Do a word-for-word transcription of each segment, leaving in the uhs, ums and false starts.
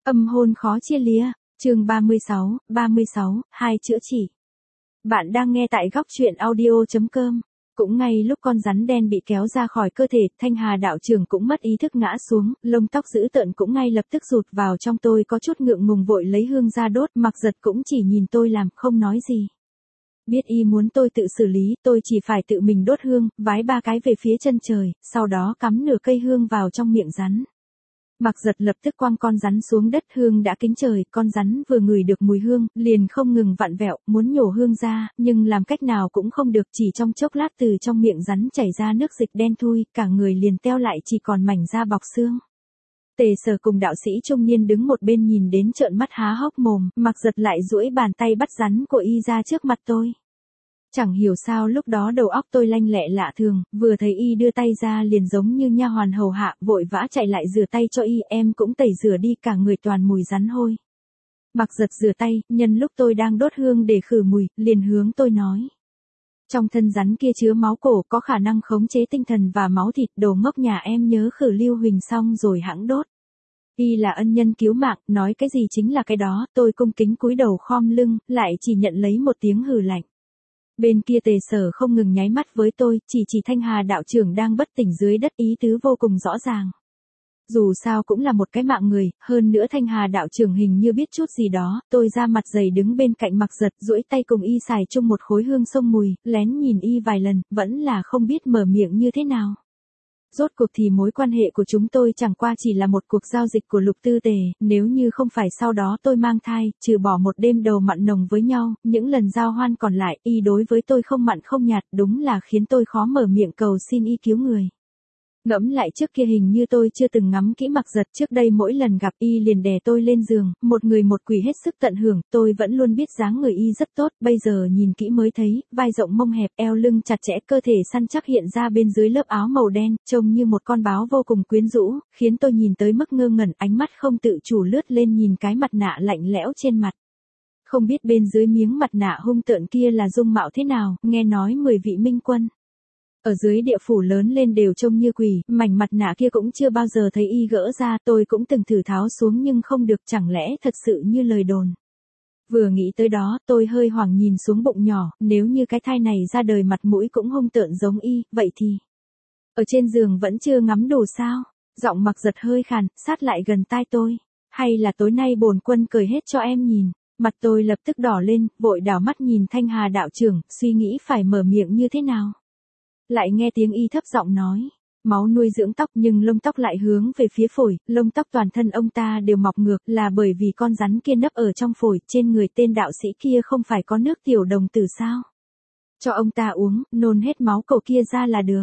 Âm hôn khó chia lìa, chương ba mươi sáu, ba mươi sáu, hai chữa chỉ. Bạn đang nghe tại góc truyện audio chấm com. Cũng ngay lúc con rắn đen bị kéo ra khỏi cơ thể, Thanh Hà đạo trưởng cũng mất ý thức ngã xuống, lông tóc dữ tợn cũng ngay lập tức rụt vào trong. Tôi có chút ngượng ngùng vội lấy hương ra đốt, Mặc Giật cũng chỉ nhìn tôi làm, không nói gì. Biết y muốn tôi tự xử lý, tôi chỉ phải tự mình đốt hương, vái ba cái về phía chân trời, sau đó cắm nửa cây hương vào trong miệng rắn. Mặc Giật lập tức quăng con rắn xuống đất, hương đã kính trời, con rắn vừa ngửi được mùi hương, liền không ngừng vặn vẹo, muốn nhổ hương ra, nhưng làm cách nào cũng không được, chỉ trong chốc lát từ trong miệng rắn chảy ra nước dịch đen thui, cả người liền teo lại chỉ còn mảnh da bọc xương. Tề Sở cùng đạo sĩ trung niên đứng một bên nhìn đến trợn mắt há hốc mồm, Mặc Giật lại duỗi bàn tay bắt rắn của y ra trước mặt tôi. Chẳng hiểu sao lúc đó đầu óc tôi lanh lẹ lạ thường, vừa thấy y đưa tay ra liền giống như nha hoàn hầu hạ, vội vã chạy lại rửa tay cho y, em cũng tẩy rửa đi, cả người toàn mùi rắn hôi. Mặc Giật rửa tay, nhân lúc tôi đang đốt hương để khử mùi, liền hướng tôi nói. Trong thân rắn kia chứa máu cổ, có khả năng khống chế tinh thần và máu thịt, đồ ngốc nhà em nhớ khử lưu huỳnh xong rồi hãng đốt. Y là ân nhân cứu mạng, nói cái gì chính là cái đó, tôi cung kính cúi đầu khom lưng, lại chỉ nhận lấy một tiếng hừ lạnh. Bên kia Tề Sở không ngừng nháy mắt với tôi, chỉ chỉ Thanh Hà đạo trưởng đang bất tỉnh dưới đất, ý tứ vô cùng rõ ràng. Dù sao cũng là một cái mạng người, hơn nữa Thanh Hà đạo trưởng hình như biết chút gì đó, tôi ra mặt dày đứng bên cạnh Mặc Giật, duỗi tay cùng y xài chung một khối hương xông mùi, lén nhìn y vài lần, vẫn là không biết mở miệng như thế nào. Rốt cuộc thì mối quan hệ của chúng tôi chẳng qua chỉ là một cuộc giao dịch của Lục Tư Tề, nếu như không phải sau đó tôi mang thai, trừ bỏ một đêm đầu mặn nồng với nhau, những lần giao hoan còn lại, y đối với tôi không mặn không nhạt, đúng là khiến tôi khó mở miệng cầu xin y cứu người. Ngẫm lại trước kia hình như tôi chưa từng ngắm kỹ Mặc Giật, trước đây mỗi lần gặp y liền đè tôi lên giường, một người một quỷ hết sức tận hưởng, tôi vẫn luôn biết dáng người y rất tốt, bây giờ nhìn kỹ mới thấy, vai rộng mông hẹp, eo lưng chặt chẽ, cơ thể săn chắc hiện ra bên dưới lớp áo màu đen, trông như một con báo vô cùng quyến rũ, khiến tôi nhìn tới mức ngơ ngẩn, ánh mắt không tự chủ lướt lên nhìn cái mặt nạ lạnh lẽo trên mặt. Không biết bên dưới miếng mặt nạ hung tợn kia là dung mạo thế nào, nghe nói mười vị minh quân. Ở dưới địa phủ lớn lên đều trông như quỷ, mảnh mặt nạ kia cũng chưa bao giờ thấy y gỡ ra, tôi cũng từng thử tháo xuống nhưng không được, chẳng lẽ thật sự như lời đồn. Vừa nghĩ tới đó, tôi hơi hoảng nhìn xuống bụng nhỏ, nếu như cái thai này ra đời mặt mũi cũng hung tợn giống y, vậy thì... Ở trên giường vẫn chưa ngắm đủ sao? Giọng Mặc Giật hơi khàn, sát lại gần tai tôi. Hay là tối nay bổn quân cởi hết cho em nhìn? Mặt tôi lập tức đỏ lên, vội đảo mắt nhìn Thanh Hà đạo trưởng, suy nghĩ phải mở miệng như thế nào. Lại nghe tiếng y thấp giọng nói, máu nuôi dưỡng tóc nhưng lông tóc lại hướng về phía phổi, lông tóc toàn thân ông ta đều mọc ngược là bởi vì con rắn kia nấp ở trong phổi, trên người tên đạo sĩ kia không phải có nước tiểu đồng tử sao? Cho ông ta uống, nôn hết máu cậu kia ra là được.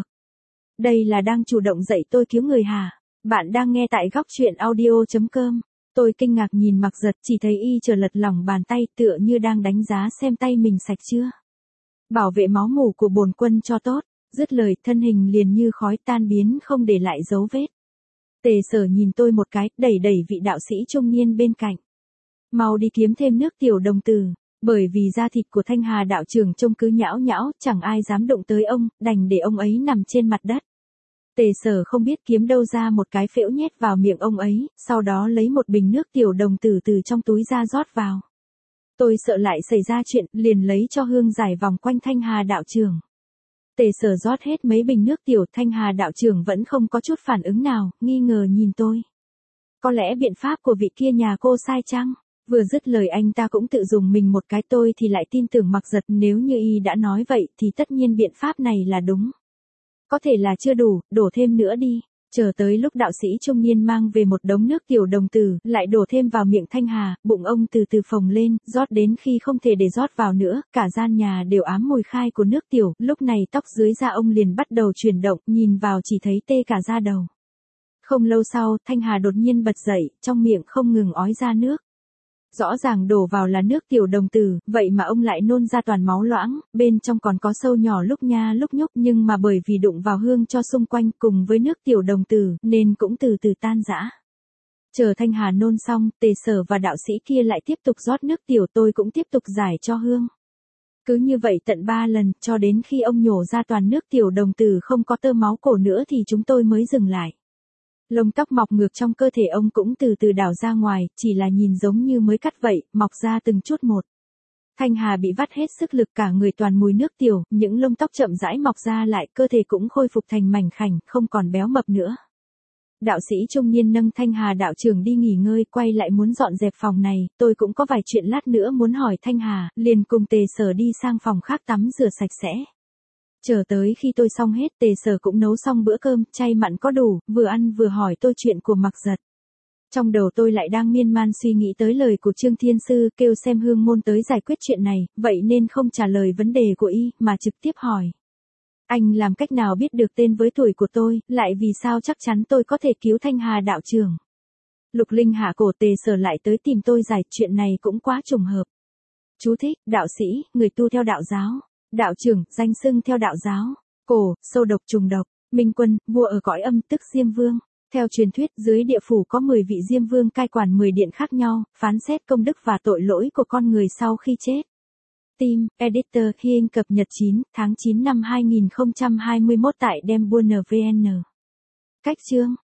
Đây là đang chủ động dạy tôi cứu người hả? Bạn đang nghe tại góc truyện audio chấm com. Tôi kinh ngạc nhìn Mặc Giật, chỉ thấy y chờ lật lỏng bàn tay tựa như đang đánh giá xem tay mình sạch chưa. Bảo vệ máu mủ của bổn quân cho tốt. Dứt lời, thân hình liền như khói tan biến không để lại dấu vết. Tề Sở nhìn tôi một cái, đẩy đẩy vị đạo sĩ trung niên bên cạnh. Mau đi kiếm thêm nước tiểu đồng tử, bởi vì da thịt của Thanh Hà đạo trưởng trông cứ nhão nhão, chẳng ai dám động tới ông, đành để ông ấy nằm trên mặt đất. Tề Sở không biết kiếm đâu ra một cái phễu nhét vào miệng ông ấy, sau đó lấy một bình nước tiểu đồng tử từ trong túi ra rót vào. Tôi sợ lại xảy ra chuyện, liền lấy cho hương giải vòng quanh Thanh Hà đạo trưởng. Tề Sở rót hết mấy bình nước tiểu, Thanh Hà đạo trưởng vẫn không có chút phản ứng nào, nghi ngờ nhìn tôi. Có lẽ biện pháp của vị kia nhà cô sai chăng? Vừa dứt lời anh ta cũng tự dùng mình một cái, tôi thì lại tin tưởng Mặc Giật, nếu như y đã nói vậy thì tất nhiên biện pháp này là đúng. Có thể là chưa đủ, đổ thêm nữa đi. Chờ tới lúc đạo sĩ trung niên mang về một đống nước tiểu đồng tử, lại đổ thêm vào miệng Thanh Hà, bụng ông từ từ phồng lên, rót đến khi không thể để rót vào nữa, cả gian nhà đều ám mùi khai của nước tiểu, lúc này tóc dưới da ông liền bắt đầu chuyển động, nhìn vào chỉ thấy tê cả da đầu. Không lâu sau, Thanh Hà đột nhiên bật dậy, trong miệng không ngừng ói ra nước. Rõ ràng đổ vào là nước tiểu đồng tử, vậy mà ông lại nôn ra toàn máu loãng, bên trong còn có sâu nhỏ lúc nha lúc nhúc, nhưng mà bởi vì đụng vào hương cho xung quanh cùng với nước tiểu đồng tử, nên cũng từ từ tan rã. Chờ Thanh Hà nôn xong, Tề Sở và đạo sĩ kia lại tiếp tục rót nước tiểu, tôi cũng tiếp tục giải cho hương. Cứ như vậy tận ba lần, cho đến khi ông nhổ ra toàn nước tiểu đồng tử không có tơ máu cổ nữa thì chúng tôi mới dừng lại. Lông tóc mọc ngược trong cơ thể ông cũng từ từ đảo ra ngoài, chỉ là nhìn giống như mới cắt vậy, mọc ra từng chút một. Thanh Hà bị vắt hết sức lực, cả người toàn mùi nước tiểu, những lông tóc chậm rãi mọc ra lại, cơ thể cũng khôi phục thành mảnh khảnh, không còn béo mập nữa. Đạo sĩ trung niên nâng Thanh Hà đạo trưởng đi nghỉ ngơi, quay lại muốn dọn dẹp phòng này, tôi cũng có vài chuyện lát nữa muốn hỏi Thanh Hà, liền cùng Tề Sở đi sang phòng khác tắm rửa sạch sẽ. Chờ tới khi tôi xong hết, Tề Sở cũng nấu xong bữa cơm, chay mặn có đủ, vừa ăn vừa hỏi tôi chuyện của Mặc Giật. Trong đầu tôi lại đang miên man suy nghĩ tới lời của Trương Thiên Sư, kêu xem Hương Môn tới giải quyết chuyện này, vậy nên không trả lời vấn đề của y, mà trực tiếp hỏi. Anh làm cách nào biết được tên với tuổi của tôi, lại vì sao chắc chắn tôi có thể cứu Thanh Hà đạo trưởng? Lục Linh hạ cổ, Tề Sở lại tới tìm tôi giải, chuyện này cũng quá trùng hợp. Chú thích, đạo sĩ, người tu theo đạo giáo. Đạo trưởng, danh xưng theo đạo giáo. Cổ, sâu độc trùng độc. Minh Quân, vua ở cõi âm tức Diêm Vương. Theo truyền thuyết, dưới địa phủ có mười vị Diêm Vương cai quản mười điện khác nhau, phán xét công đức và tội lỗi của con người sau khi chết. Team, Editor, Hiên cập nhật chín tháng chín năm hai nghìn không trăm hai mươi mốt tại Dembuner vê en. Cách chương